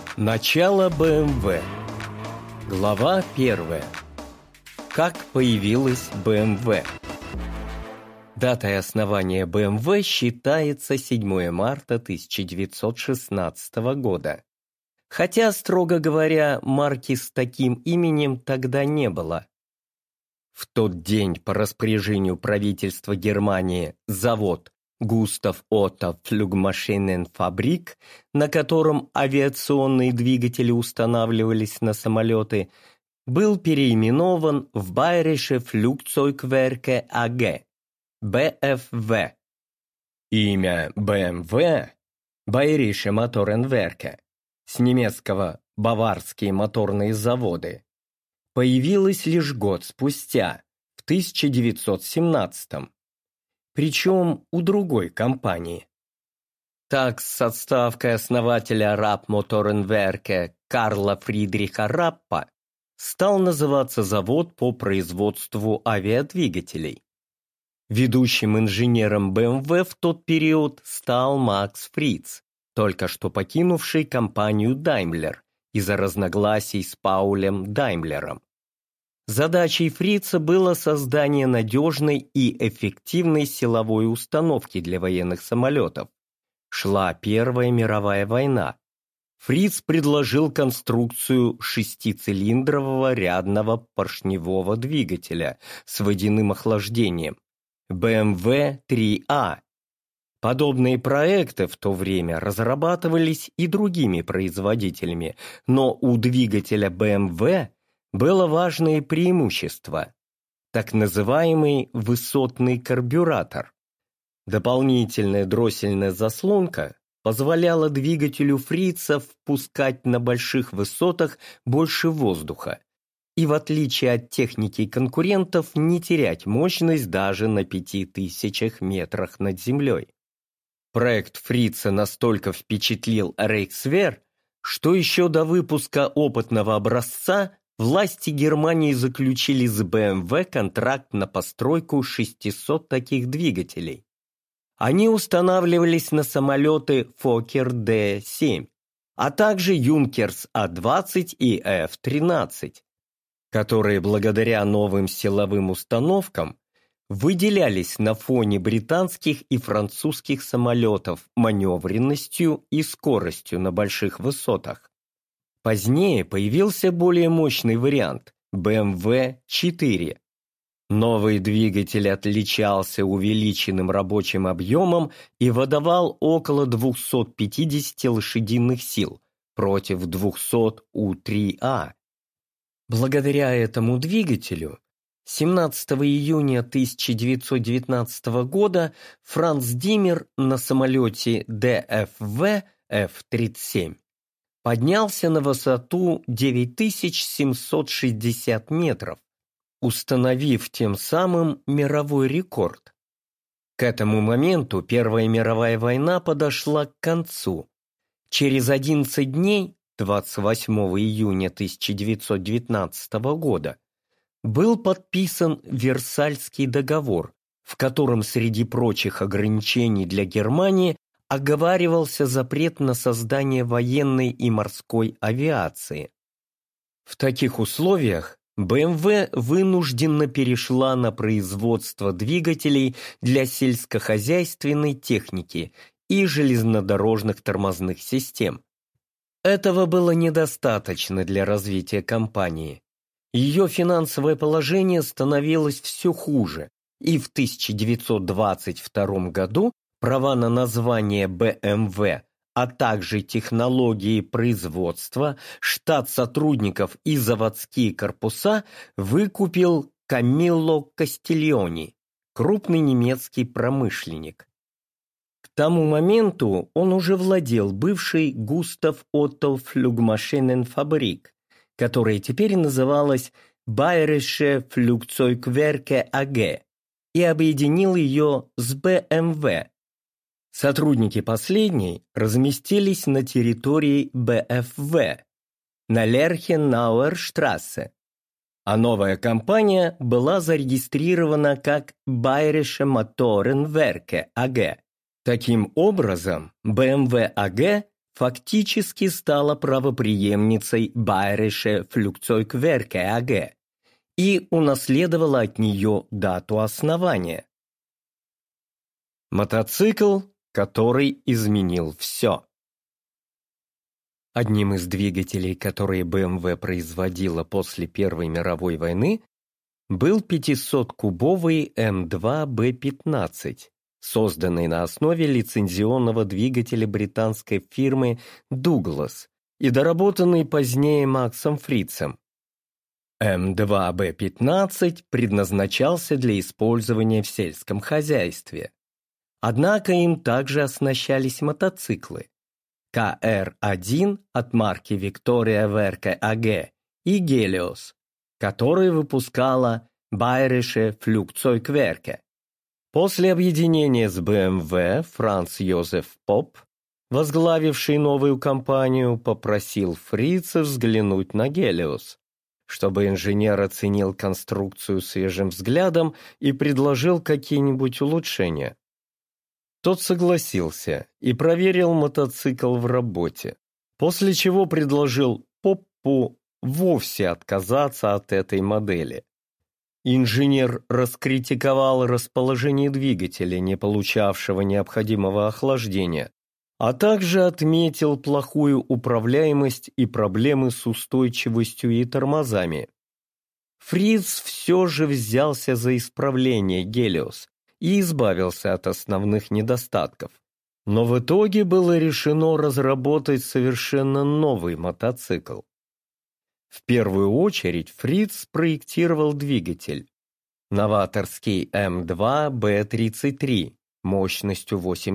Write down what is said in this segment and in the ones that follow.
Начало БМВ. Глава 1. Как появилась БМВ? Датой основания БМВ считается 7 марта 1916 года. Хотя, строго говоря, марки с таким именем тогда не было. В тот день по распоряжению правительства Германии завод Густав Отто Флюгмашиненфабрик, на котором авиационные двигатели устанавливались на самолеты, был переименован в Bayerische Flugzeugwerke AG, БФВ. Имя БМВ, Bayerische Motorenwerke, с немецкого «баварские моторные заводы», появилось лишь год спустя, в 1917-м. Причем у другой компании. Так, с отставкой основателя Rapp-Motorenwerke Карла Фридриха Раппа стал называться завод по производству авиадвигателей. Ведущим инженером БМВ в тот период стал Макс Фриц, только что покинувший компанию Daimler из-за разногласий с Паулем Даймлером. Задачей Фрица было создание надежной и эффективной силовой установки для военных самолетов. Шла Первая мировая война. Фриц предложил конструкцию шестицилиндрового рядного поршневого двигателя с водяным охлаждением БМВ-3А. Подобные проекты в то время разрабатывались и другими производителями, но у двигателя БМВ было важное преимущество – так называемый высотный карбюратор. Дополнительная дроссельная заслонка позволяла двигателю Фрица впускать на больших высотах больше воздуха и, в отличие от техники конкурентов, не терять мощность даже на 5000 метрах над землей. Проект Фрица настолько впечатлил Рейхсвер, что еще до выпуска опытного образца власти Германии заключили с БМВ контракт на постройку 600 таких двигателей. Они устанавливались на самолеты Фоккер-Д-7, а также Юнкерс А-20 и Ф-13, которые благодаря новым силовым установкам выделялись на фоне британских и французских самолетов маневренностью и скоростью на больших высотах. Позднее появился более мощный вариант – БМВ-4. Новый двигатель отличался увеличенным рабочим объемом и выдавал около 250 лошадиных сил против 200 У-3А. Благодаря этому двигателю 17 июня 1919 года Франц Диммер на самолете ДФВ Ф-37 поднялся на высоту 9760 метров, установив тем самым мировой рекорд. К этому моменту Первая мировая война подошла к концу. Через 11 дней, 28 июня 1919 года, был подписан Версальский договор, в котором среди прочих ограничений для Германии оговаривался запрет на создание военной и морской авиации. В таких условиях БМВ вынужденно перешла на производство двигателей для сельскохозяйственной техники и железнодорожных тормозных систем. Этого было недостаточно для развития компании. Ее финансовое положение становилось все хуже, и в 1922 году права на название БМВ, а также технологии производства, штат сотрудников и заводские корпуса выкупил Камилло Кастильони, крупный немецкий промышленник. К тому моменту он уже владел бывшей Густав Отто Флюгмашиненфабрик, которая теперь называлась Bayerische Flugzeugwerke AG, и объединил ее с БМВ. Сотрудники последней разместились на территории БФВ, на Лерхенауэрштрассе, а новая компания была зарегистрирована как Bayerische Motorenwerke AG. Таким образом, БМВ АГ фактически стала правопреемницей Bayerische Flugzeugwerke AG и унаследовала от нее дату основания. Мотоцикл, который изменил все. Одним из двигателей, которые BMW производила после Первой мировой войны, был 500-кубовый М2Б15, созданный на основе лицензионного двигателя британской фирмы Douglas и доработанный позднее Максом Фрицем. М2Б15 предназначался для использования в сельском хозяйстве. Однако им также оснащались мотоциклы КР-1 от марки Victoria Werke AG и Гелиос, которые выпускала Bayerische Flugzeugwerke. После объединения с BMW Франц Йозеф Поп, возглавивший новую компанию, попросил Фрица взглянуть на Гелиос, чтобы инженер оценил конструкцию свежим взглядом и предложил какие-нибудь улучшения. Тот согласился и проверил мотоцикл в работе, после чего предложил Поппу вовсе отказаться от этой модели. Инженер раскритиковал расположение двигателя, не получавшего необходимого охлаждения, а также отметил плохую управляемость и проблемы с устойчивостью и тормозами. Фриц все же взялся за исправление Гелиос и избавился от основных недостатков. Но в итоге было решено разработать совершенно новый мотоцикл. В первую очередь Фриц спроектировал двигатель. Новаторский М2Б33 мощностью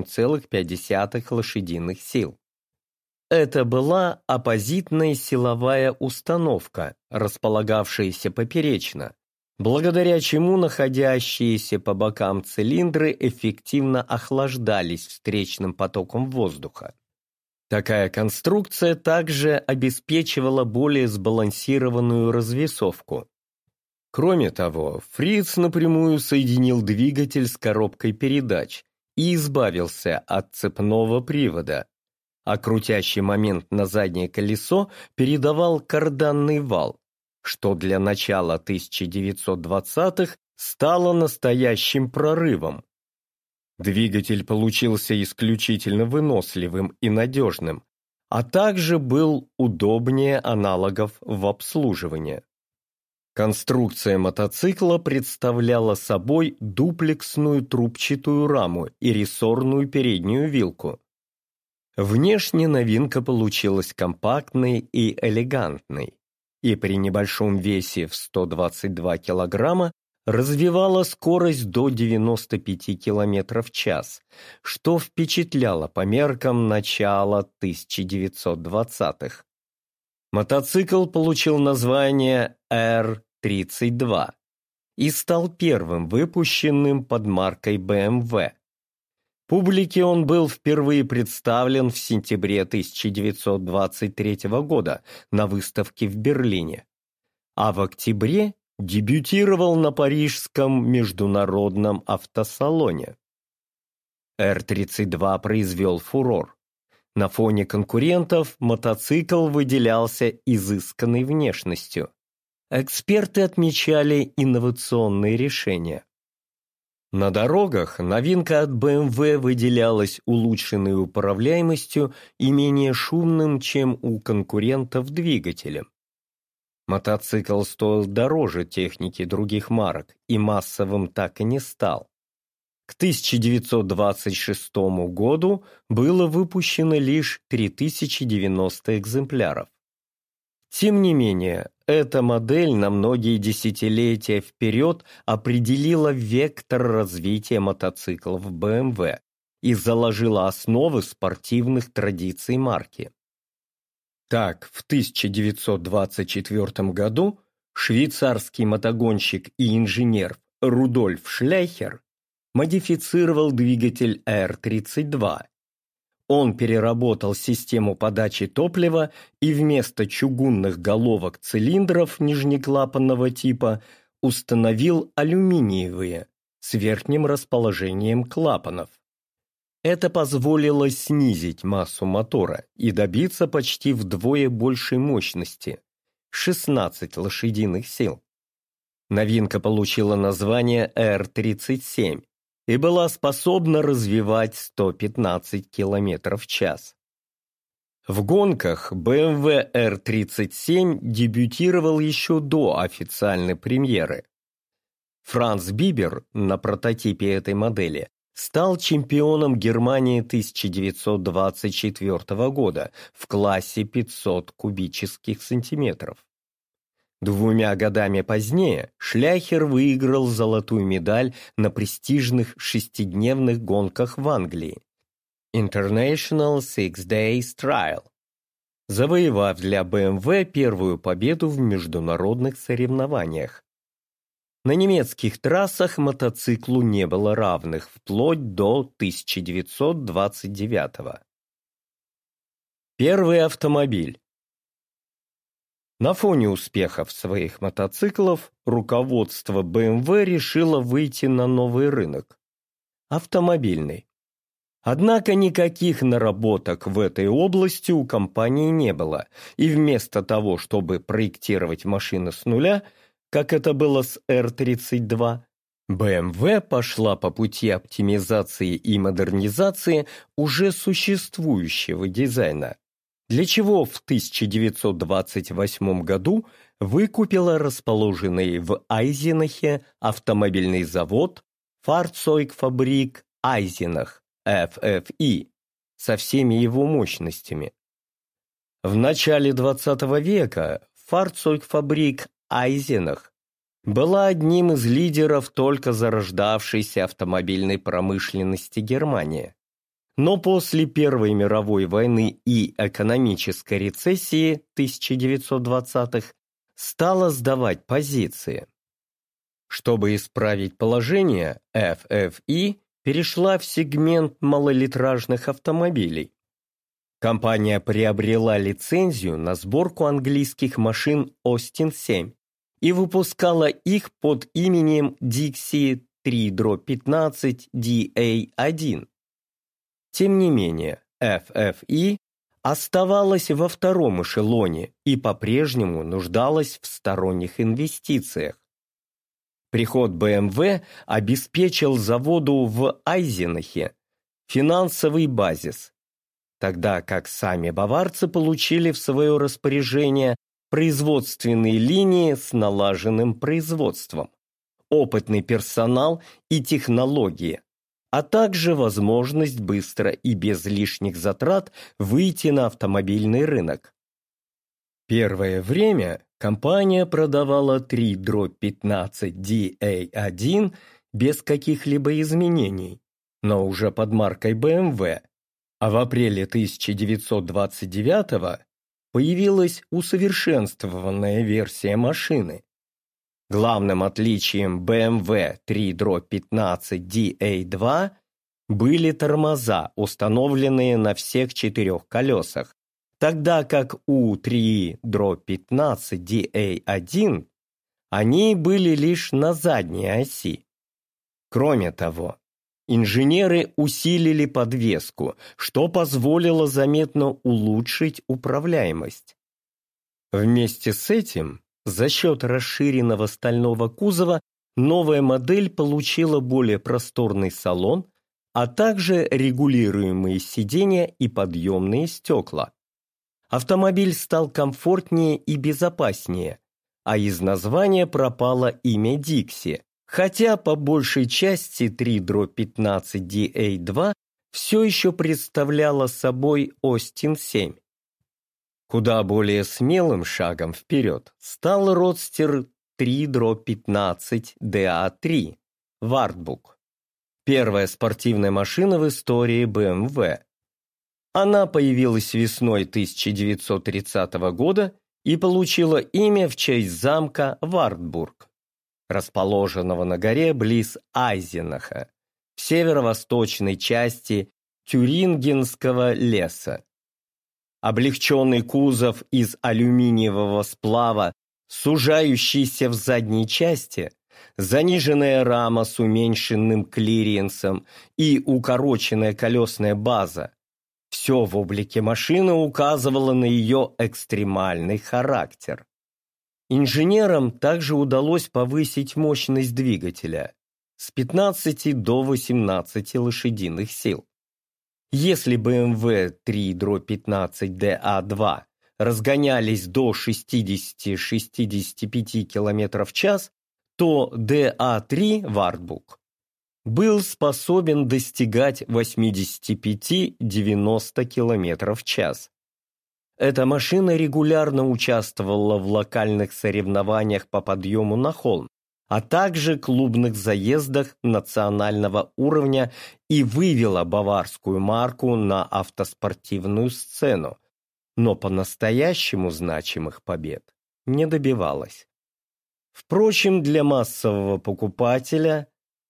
8,5 лошадиных сил. Это была оппозитная силовая установка, располагавшаяся поперечно, благодаря чему находящиеся по бокам цилиндры эффективно охлаждались встречным потоком воздуха. Такая конструкция также обеспечивала более сбалансированную развесовку. Кроме того, Фриц напрямую соединил двигатель с коробкой передач и избавился от цепного привода, а крутящий момент на заднее колесо передавал карданный вал, что для начала 1920-х стало настоящим прорывом. Двигатель получился исключительно выносливым и надежным, а также был удобнее аналогов в обслуживании. Конструкция мотоцикла представляла собой дуплексную трубчатую раму и рессорную переднюю вилку. Внешне новинка получилась компактной и элегантной, и при небольшом весе в 122 килограмма развивала скорость до 95 км в час, что впечатляло по меркам начала 1920-х. Мотоцикл получил название R32 и стал первым выпущенным под маркой BMW. Публике он был впервые представлен в сентябре 1923 года на выставке в Берлине, а в октябре дебютировал на Парижском международном автосалоне. R32 произвел фурор. На фоне конкурентов мотоцикл выделялся изысканной внешностью. Эксперты отмечали инновационные решения. На дорогах новинка от BMW выделялась улучшенной управляемостью и менее шумным, чем у конкурентов двигателем. Мотоцикл стоил дороже техники других марок и массовым так и не стал. К 1926 году было выпущено лишь 3090 экземпляров. Тем не менее, эта модель на многие десятилетия вперед определила вектор развития мотоциклов BMW и заложила основы спортивных традиций марки. Так, в 1924 году швейцарский мотогонщик и инженер Рудольф Шляхер модифицировал двигатель R32. Он переработал систему подачи топлива и вместо чугунных головок цилиндров нижнеклапанного типа установил алюминиевые с верхним расположением клапанов. Это позволило снизить массу мотора и добиться почти вдвое большей мощности – 16 лошадиных сил. Новинка получила название R37 и была способна развивать 115 км в час. В гонках BMW R37 дебютировал еще до официальной премьеры. Франц Бибер на прототипе этой модели стал чемпионом Германии 1924 года в классе 500 кубических сантиметров. 2 годами позднее Шляхер выиграл золотую медаль на престижных шестидневных гонках в Англии International Six Days Trial, завоевав для BMW первую победу в международных соревнованиях. На немецких трассах мотоциклу не было равных вплоть до 1929. Первый автомобиль. На фоне успехов своих мотоциклов руководство BMW решило выйти на новый рынок – автомобильный. Однако никаких наработок в этой области у компании не было, и вместо того, чтобы проектировать машины с нуля, как это было с R32, BMW пошла по пути оптимизации и модернизации уже существующего дизайна, для чего в 1928 году выкупила расположенный в Айзенахе автомобильный завод Fahrzeugfabrik Eisenach FFI со всеми его мощностями. В начале XX века Fahrzeugfabrik Eisenach была одним из лидеров только зарождавшейся автомобильной промышленности Германии. Но после Первой мировой войны и экономической рецессии 1920-х стала сдавать позиции. Чтобы исправить положение, FFI перешла в сегмент малолитражных автомобилей. Компания приобрела лицензию на сборку английских машин Austin-7 и выпускала их под именем Dixie 3-15 DA1. Тем не менее, FFI оставалась во втором эшелоне и по-прежнему нуждалась в сторонних инвестициях. Приход BMW обеспечил заводу в Айзенахе финансовый базис, тогда как сами баварцы получили в свое распоряжение производственные линии с налаженным производством, опытный персонал и технологии, а также возможность быстро и без лишних затрат выйти на автомобильный рынок. Первое время компания продавала 3-15 DA1 без каких-либо изменений, но уже под маркой BMW, а в апреле 1929 появилась усовершенствованная версия машины. Главным отличием BMW 3-15 DA2 были тормоза, установленные на всех 4 колесах, тогда как у 3-15 DA1 они были лишь на задней оси. Кроме того, инженеры усилили подвеску, что позволило заметно улучшить управляемость. Вместе с этим, за счет расширенного стального кузова, новая модель получила более просторный салон, а также регулируемые сиденья и подъемные стекла. Автомобиль стал комфортнее и безопаснее, а из названия пропало имя Dixie, хотя по большей части 3-15 DA2 все еще представляла собой Austin-7. Куда более смелым шагом вперед стал родстер 3-15 DA3 Wartburg, первая спортивная машина в истории BMW. Она появилась весной 1930 года и получила имя в честь замка Вартбург, расположенного на горе близ Айзенаха, в северо-восточной части Тюрингенского леса. Облегченный кузов из алюминиевого сплава, сужающийся в задней части, заниженная рама с уменьшенным клиренсом и укороченная колесная база. Все в облике машины указывало на ее экстремальный характер. Инженерам также удалось повысить мощность двигателя с 15 до 18 лошадиных сил. Если BMW 3/15DA2 разгонялись до 60-65 км в час, то DA3 Wartburg был способен достигать 85-90 км в час. Эта машина регулярно участвовала в локальных соревнованиях по подъему на холм, а также клубных заездах национального уровня и вывела баварскую марку на автоспортивную сцену, но по-настоящему значимых побед не добивалась. Впрочем, для массового покупателя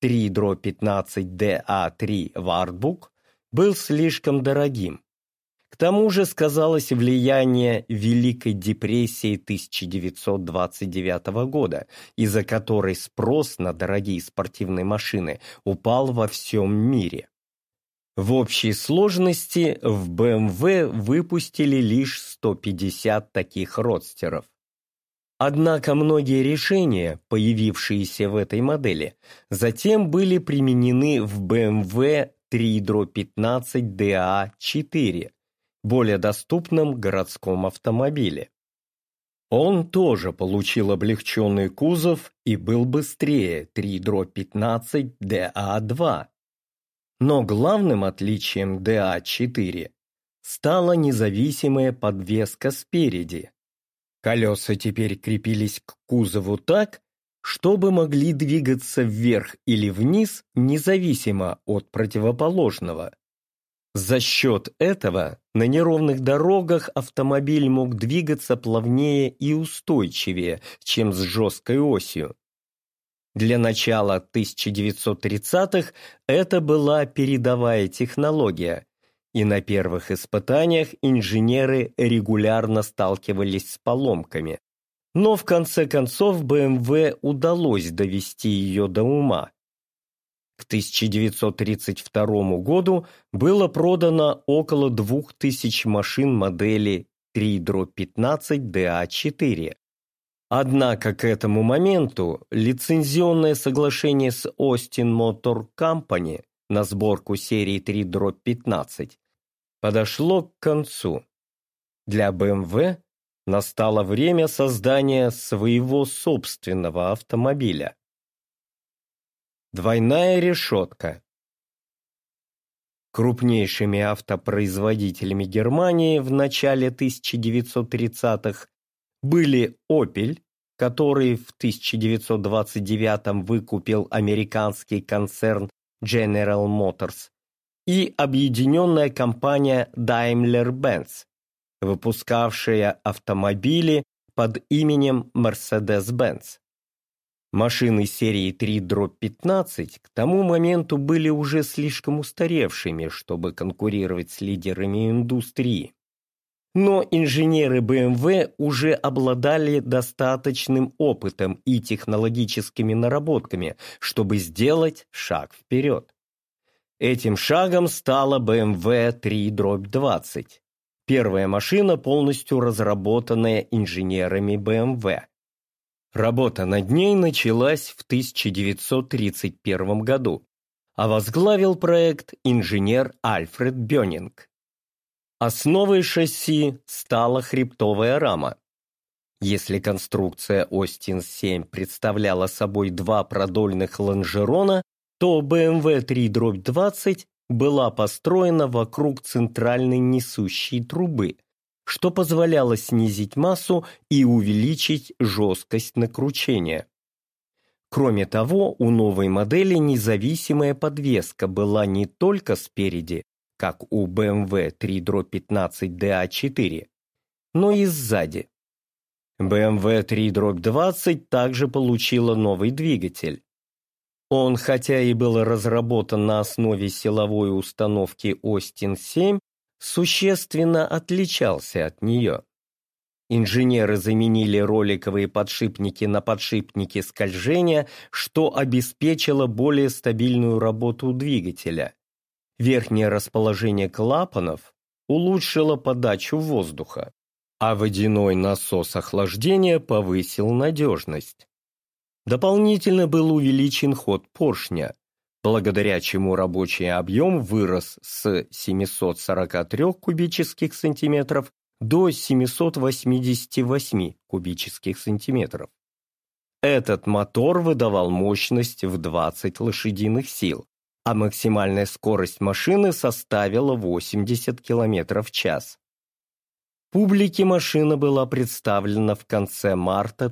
3/15DA3 Wartburg был слишком дорогим. К тому же сказалось влияние Великой депрессии 1929 года, из-за которой спрос на дорогие спортивные машины упал во всем мире. В общей сложности в BMW выпустили лишь 150 таких родстеров. Однако многие решения, появившиеся в этой модели, затем были применены в BMW 3/15DA4, более доступном городском автомобиле. Он тоже получил облегченный кузов и был быстрее 3/15DA2. Но главным отличием DA4 стала независимая подвеска спереди. Колеса теперь крепились к кузову так, чтобы могли двигаться вверх или вниз независимо от противоположного. За счет этого на неровных дорогах автомобиль мог двигаться плавнее и устойчивее, чем с жесткой осью. Для начала 1930-х это была передовая технология, и на первых испытаниях инженеры регулярно сталкивались с поломками. Но в конце концов BMW удалось довести ее до ума. К 1932 году было продано около 2000 машин модели 3/15DA4. Однако к этому моменту лицензионное соглашение с Austin Motor Company на сборку серии 3/15 подошло к концу. Для BMW настало время создания своего собственного автомобиля. Двойная решетка. Крупнейшими автопроизводителями Германии в начале 1930-х были Opel, который в 1929 выкупил американский концерн General Motors, и объединенная компания Daimler-Benz, выпускавшая автомобили под именем Mercedes-Benz. Машины серии 3/15 к тому моменту были уже слишком устаревшими, чтобы конкурировать с лидерами индустрии. Но инженеры BMW уже обладали достаточным опытом и технологическими наработками, чтобы сделать шаг вперед. Этим шагом стала BMW 3/20, первая машина, полностью разработанная инженерами BMW. Работа над ней началась в 1931 году, а возглавил проект инженер Альфред Бёнинг. Основой шасси стала хребтовая рама. Если конструкция Austin 7 представляла собой два продольных лонжерона, то BMW 3/20 была построена вокруг центральной несущей трубы, что позволяло снизить массу и увеличить жесткость накручения. Кроме того, у новой модели независимая подвеска была не только спереди, как у BMW 3/15DA4, но и сзади. BMW 3/20 также получила новый двигатель. Он, хотя и был разработан на основе силовой установки Austin 7, существенно отличался от нее. Инженеры заменили роликовые подшипники на подшипники скольжения, что обеспечило более стабильную работу двигателя. Верхнее расположение клапанов улучшило подачу воздуха, а водяной насос охлаждения повысил надежность. Дополнительно был увеличен ход поршня, благодаря чему рабочий объем вырос с 743 кубических сантиметров до 788 кубических сантиметров. Этот мотор выдавал мощность в 20 лошадиных сил, а максимальная скорость машины составила 80 км в час. Публике машина была представлена в конце марта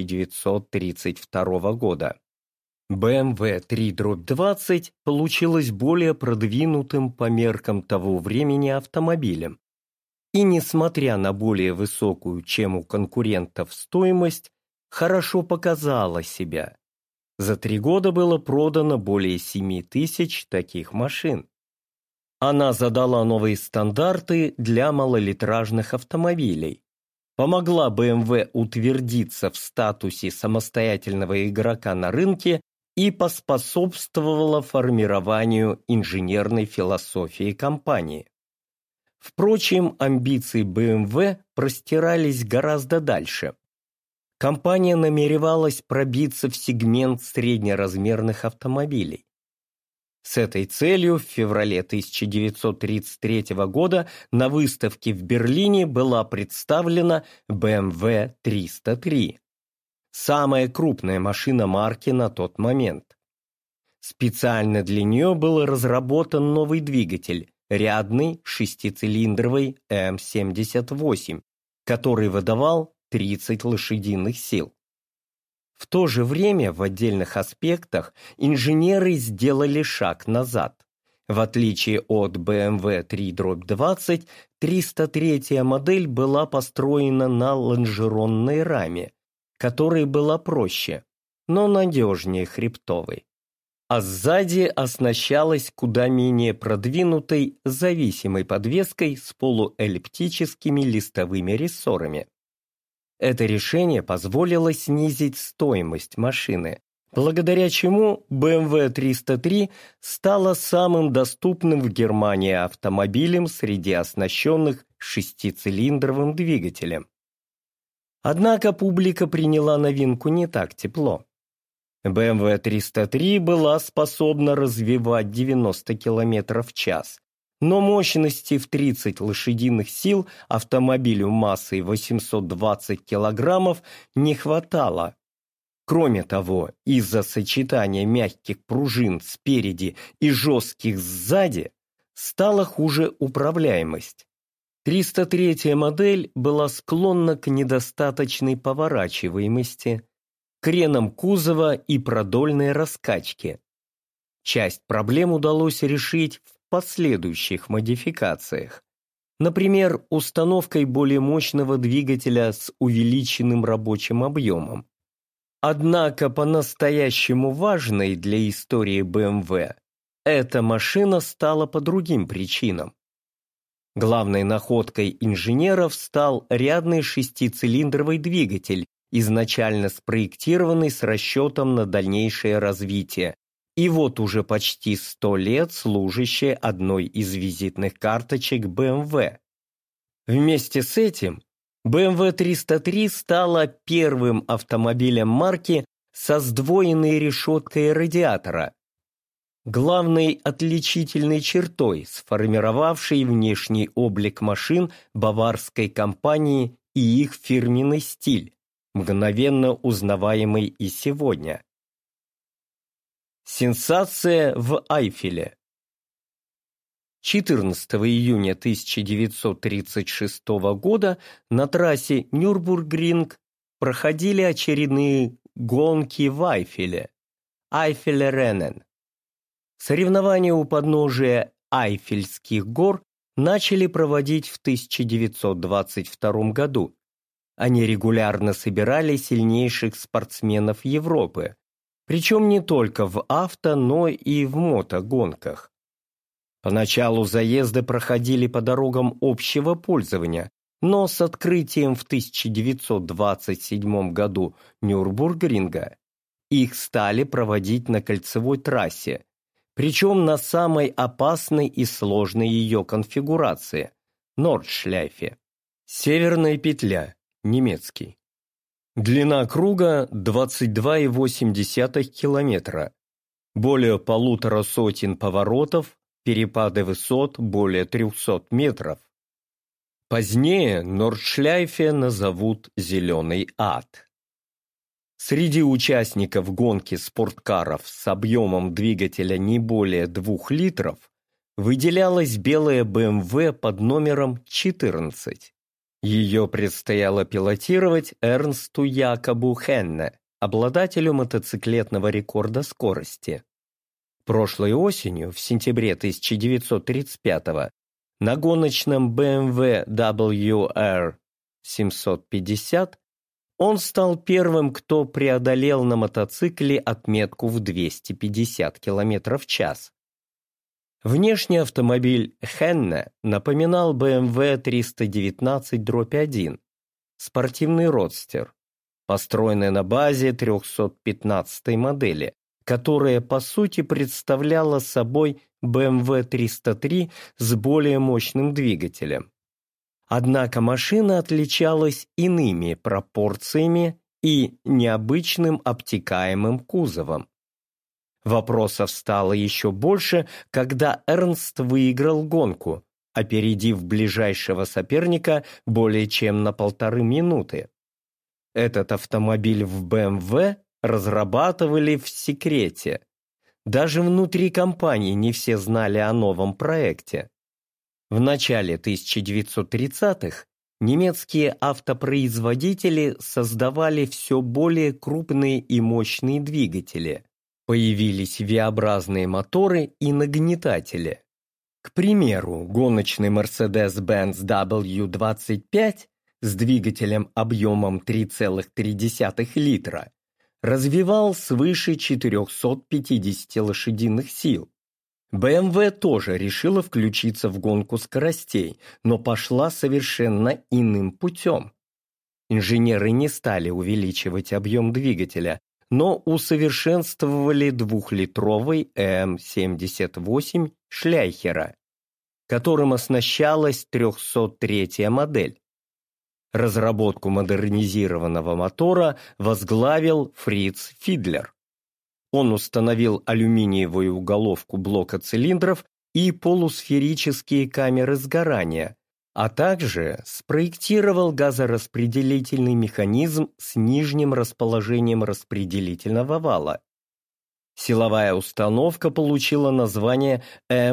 1932 года. BMW 3/20 получилось более продвинутым по меркам того времени автомобилем. И, несмотря на более высокую, чем у конкурентов, стоимость, хорошо показала себя. За 3 года было продано более 7 тысяч таких машин. Она задала новые стандарты для малолитражных автомобилей, помогла BMW утвердиться в статусе самостоятельного игрока на рынке и поспособствовала формированию инженерной философии компании. Впрочем, амбиции BMW простирались гораздо дальше. Компания намеревалась пробиться в сегмент среднеразмерных автомобилей. С этой целью в феврале 1933 года на выставке в Берлине была представлена BMW 303, самая крупная машина марки на тот момент. Специально для нее был разработан новый двигатель, рядный шестицилиндровый М78, который выдавал 30 лошадиных сил. В то же время в отдельных аспектах инженеры сделали шаг назад. В отличие от BMW 3/20, 303-я модель была построена на лонжеронной раме, которая была проще, но надежнее хребтовой. А сзади оснащалась куда менее продвинутой зависимой подвеской с полуэллиптическими листовыми рессорами. Это решение позволило снизить стоимость машины, благодаря чему BMW 303 стала самым доступным в Германии автомобилем среди оснащенных шестицилиндровым двигателем. Однако публика приняла новинку не так тепло. BMW 303 была способна развивать 90 км в час, но мощности в 30 лошадиных сил автомобилю массой 820 кг не хватало. Кроме того, из-за сочетания мягких пружин спереди и жестких сзади стала хуже управляемость. 303-я модель была склонна к недостаточной поворачиваемости, кренам кузова и продольной раскачке. Часть проблем удалось решить в последующих модификациях. Например, установкой более мощного двигателя с увеличенным рабочим объемом. Однако по-настоящему важной для истории BMW эта машина стала по другим причинам. Главной находкой инженеров стал рядный шестицилиндровый двигатель, изначально спроектированный с расчетом на дальнейшее развитие, и вот уже почти 100 лет служащий одной из визитных карточек BMW. Вместе с этим BMW 303 стала первым автомобилем марки со сдвоенной решеткой радиатора, главной отличительной чертой, сформировавшей внешний облик машин баварской компании и их фирменный стиль, мгновенно узнаваемый и сегодня. Сенсация в Айфеле. 14 июня 1936 года на трассе Нюрбургринг проходили очередные гонки в Айфеле, Айфель-Реннен. Соревнования у подножия Айфельских гор начали проводить в 1922 году. Они регулярно собирали сильнейших спортсменов Европы, причем не только в авто, но и в мотогонках. Поначалу заезды проходили по дорогам общего пользования, Но с открытием в 1927 году Нюрбургринга их стали проводить на кольцевой трассе, причем на самой опасной и сложной ее конфигурации – Нордшляйфе. Северная петля, немецкий. Длина круга 22,8 километра. Более 1,5 поворотов, перепады высот более 300 метров. Позднее Нордшляйфе назовут «Зеленый ад». Среди участников гонки спорткаров с объемом двигателя не более 2 литров выделялась белая BMW под номером 14. Ее предстояло пилотировать Эрнсту Якобу Хенне, обладателю мотоциклетного рекорда скорости. Прошлой осенью, в сентябре 1935-го, на гоночном BMW WR 750 он стал первым, кто преодолел на мотоцикле отметку в 250 км в час. Внешний автомобиль Хенне напоминал BMW 319/1, спортивный родстер, построенный на базе 315-й модели, которая по сути представляла собой BMW 303 с более мощным двигателем. Однако машина отличалась иными пропорциями и необычным обтекаемым кузовом. Вопросов стало еще больше, когда Эрнст выиграл гонку, опередив ближайшего соперника более чем на 1,5 минуты. Этот автомобиль в BMW разрабатывали в секрете. Даже внутри компании не все знали о новом проекте. В начале 1930-х немецкие автопроизводители создавали все более крупные и мощные двигатели. Появились V-образные моторы и нагнетатели. К примеру, гоночный Mercedes-Benz W25 с двигателем объемом 3,3 литра развивал свыше 450 лошадиных сил. BMW тоже решила включиться в гонку скоростей, но пошла совершенно иным путем. Инженеры не стали увеличивать объем двигателя, но усовершенствовали 2-литровый М78 Шляйхера, которым оснащалась 303-я модель. Разработку модернизированного мотора возглавил Фриц Фидлер. Он установил алюминиевую головку блока цилиндров и полусферические камеры сгорания, а также спроектировал газораспределительный механизм с нижним расположением распределительного вала. Силовая установка получила название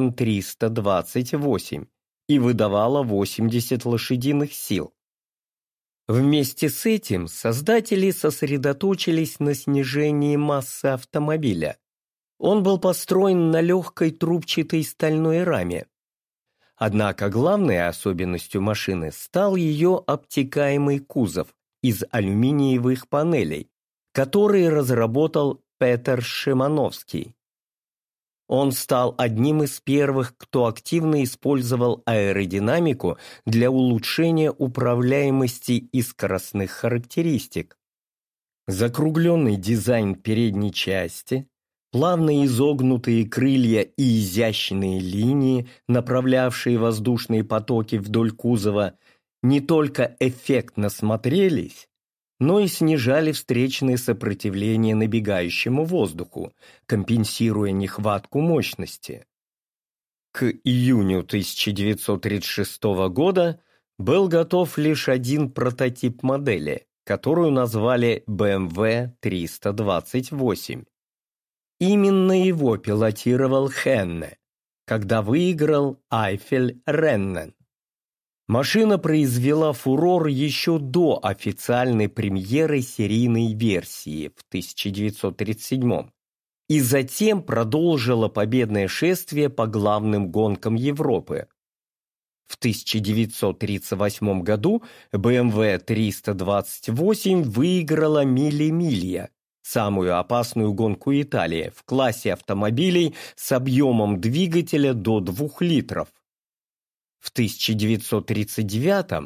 М328 и выдавала 80 лошадиных сил. Вместе с этим создатели сосредоточились на снижении массы автомобиля. Он был построен на легкой трубчатой стальной раме. Однако главной особенностью машины стал ее обтекаемый кузов из алюминиевых панелей, который разработал Петер Шимановский. Он стал одним из первых, кто активно использовал аэродинамику для улучшения управляемости и скоростных характеристик. Закругленный дизайн передней части, плавно изогнутые крылья и изящные линии, направлявшие воздушные потоки вдоль кузова, не только эффектно смотрелись, но и снижали встречное сопротивление набегающему воздуху, компенсируя нехватку мощности. К июню 1936 года был готов лишь один прототип модели, которую назвали BMW 328. Именно его пилотировал Хенне, когда выиграл Айфель-Реннен. Машина произвела фурор еще до официальной премьеры серийной версии в 1937 и затем продолжила победное шествие по главным гонкам Европы. В 1938 году BMW 328 выиграла Мили-Милья, самую опасную гонку Италии в классе автомобилей с объемом двигателя до 2 литров. В 1939-м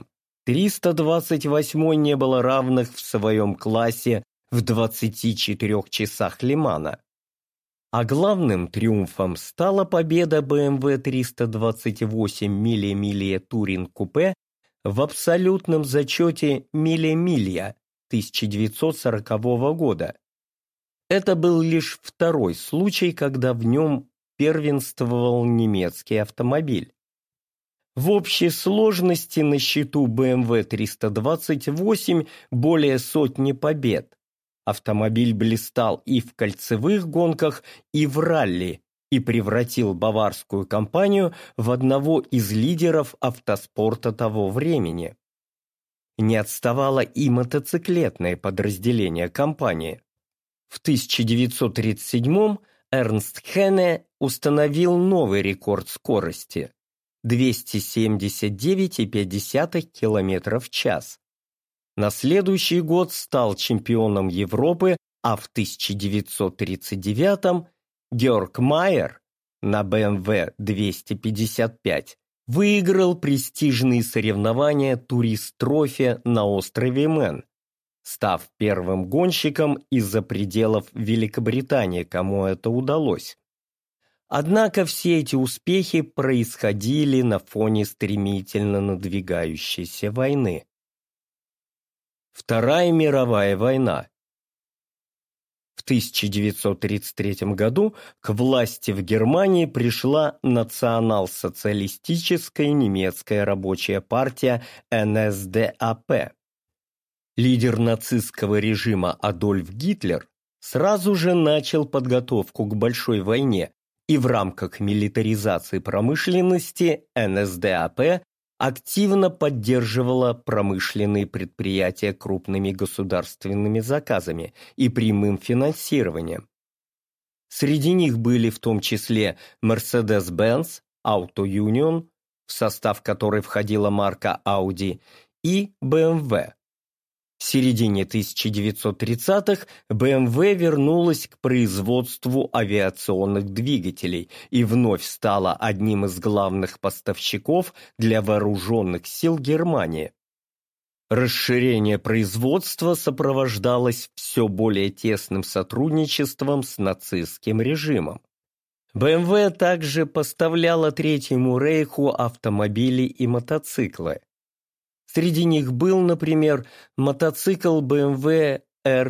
328-й не было равных в своем классе в 24 часах Ле-Мана. А главным триумфом стала победа BMW 328 мили Туринг Купе в абсолютном зачете миля 1940 года. Это был лишь второй случай, когда в нем первенствовал немецкий автомобиль. В общей сложности на счету BMW 328 более сотни побед. Автомобиль блистал и в кольцевых гонках, и в ралли, и превратил баварскую компанию в одного из лидеров автоспорта того времени. Не отставало и мотоциклетное подразделение компании. В 1937-м Эрнст Хенне установил новый рекорд скорости – 279,5 км в час. На следующий год стал чемпионом Европы, а в 1939-м Георг Майер на BMW 255 выиграл престижные соревнования Турист-Трофи на острове Мэн, став первым гонщиком из-за пределов Великобритании, кому это удалось. Однако все эти успехи происходили на фоне стремительно надвигающейся войны. Вторая мировая война. В 1933 году к власти в Германии пришла национал-социалистическая немецкая рабочая партия НСДАП. Лидер нацистского режима Адольф Гитлер сразу же начал подготовку к большой войне, и в рамках милитаризации промышленности НСДАП активно поддерживала промышленные предприятия крупными государственными заказами и прямым финансированием. Среди них были в том числе Mercedes-Benz, Auto Union, в состав которой входила марка Audi, и BMW. В середине 1930-х BMW вернулась к производству авиационных двигателей и вновь стала одним из главных поставщиков для вооруженных сил Германии. Расширение производства сопровождалось все более тесным сотрудничеством с нацистским режимом. BMW также поставляла Третьему рейху автомобили и мотоциклы. Среди них был, например, мотоцикл BMW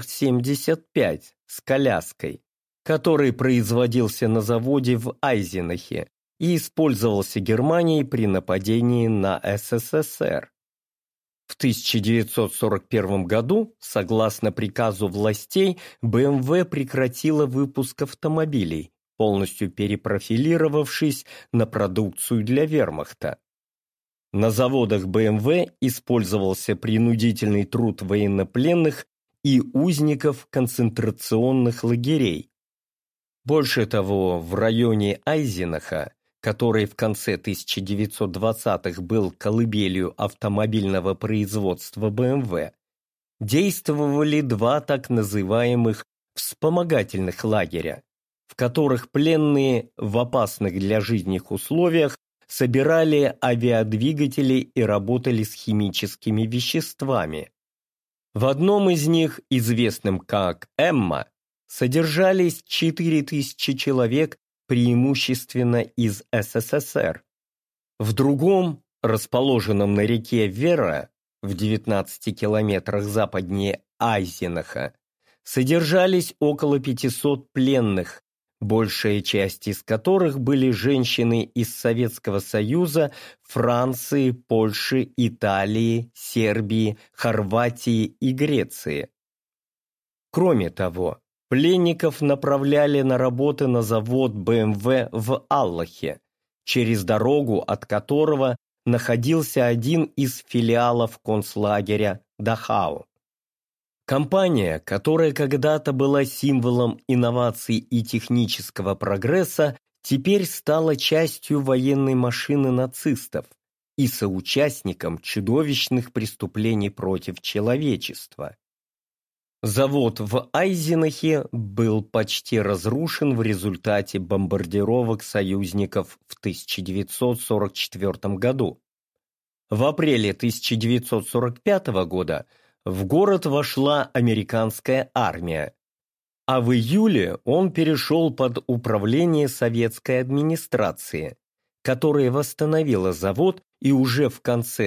R75 с коляской, который производился на заводе в Айзенахе и использовался Германией при нападении на СССР. В 1941 году, согласно приказу властей, BMW прекратила выпуск автомобилей, полностью перепрофилировавшись на продукцию для вермахта. На заводах BMW использовался принудительный труд военнопленных и узников концентрационных лагерей. Больше того, в районе Айзенаха, который в конце 1920-х был колыбелью автомобильного производства BMW, действовали два так называемых вспомогательных лагеря, в которых пленные в опасных для жизни условиях собирали авиадвигатели и работали с химическими веществами. В одном из них, известном как «Эмма», содержались 4000 человек, преимущественно из СССР. В другом, расположенном на реке Вера, в 19 километрах западнее Айзенаха, содержались около 500 пленных, большая часть из которых были женщины из Советского Союза, Франции, Польши, Италии, Сербии, Хорватии и Греции. Кроме того, пленников направляли на работы на завод BMW в Аллахе, через дорогу от которого находился один из филиалов концлагеря Дахау. Компания, которая когда-то была символом инноваций и технического прогресса, теперь стала частью военной машины нацистов и соучастником чудовищных преступлений против человечества. Завод в Айзенахе был почти разрушен в результате бомбардировок союзников в 1944 году. В апреле 1945 года в город вошла американская армия, а в июле он перешел под управление советской администрации, которая восстановила завод и уже в конце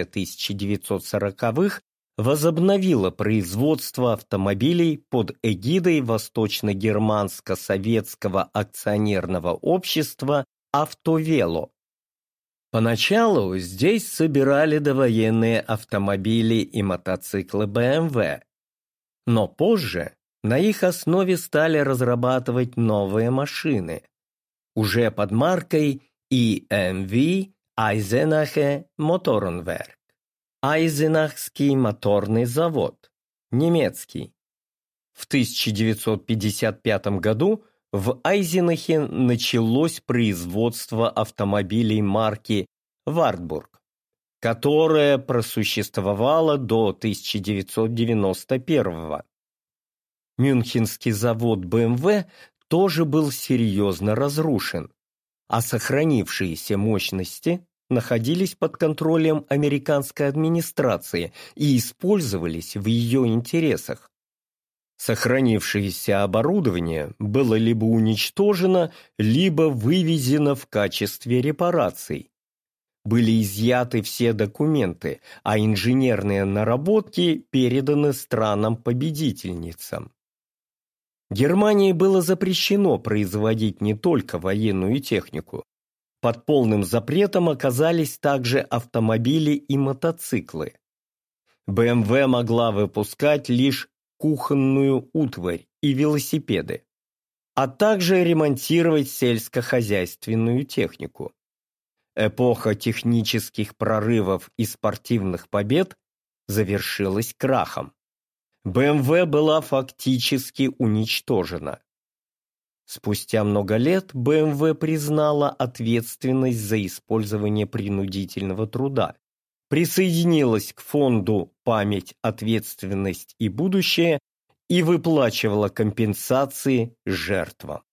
1940-х возобновила производство автомобилей под эгидой Восточно-германско-советского акционерного общества «Автовело». Поначалу здесь собирали довоенные автомобили и мотоциклы BMW, но позже на их основе стали разрабатывать новые машины, уже под маркой EMV Eisenacher Motorenwerk. Айзенахский моторный завод, немецкий. В 1955 году в Айзенахе началось производство автомобилей марки «Вартбург», которое просуществовало до 1991 года. Мюнхенский завод BMW тоже был серьезно разрушен, а сохранившиеся мощности находились под контролем американской администрации и использовались в ее интересах. Сохранившееся оборудование было либо уничтожено, либо вывезено в качестве репараций. Были изъяты все документы, а инженерные наработки переданы странам-победительницам. Германии было запрещено производить не только военную технику. Под полным запретом оказались также автомобили и мотоциклы. BMW могла выпускать лишь кухонную утварь и велосипеды, а также ремонтировать сельскохозяйственную технику. Эпоха технических прорывов и спортивных побед завершилась крахом. BMW была фактически уничтожена. Спустя много лет BMW признала ответственность за использование принудительного труда, присоединилась к фонду «Память, ответственность и будущее» и выплачивала компенсации жертвам.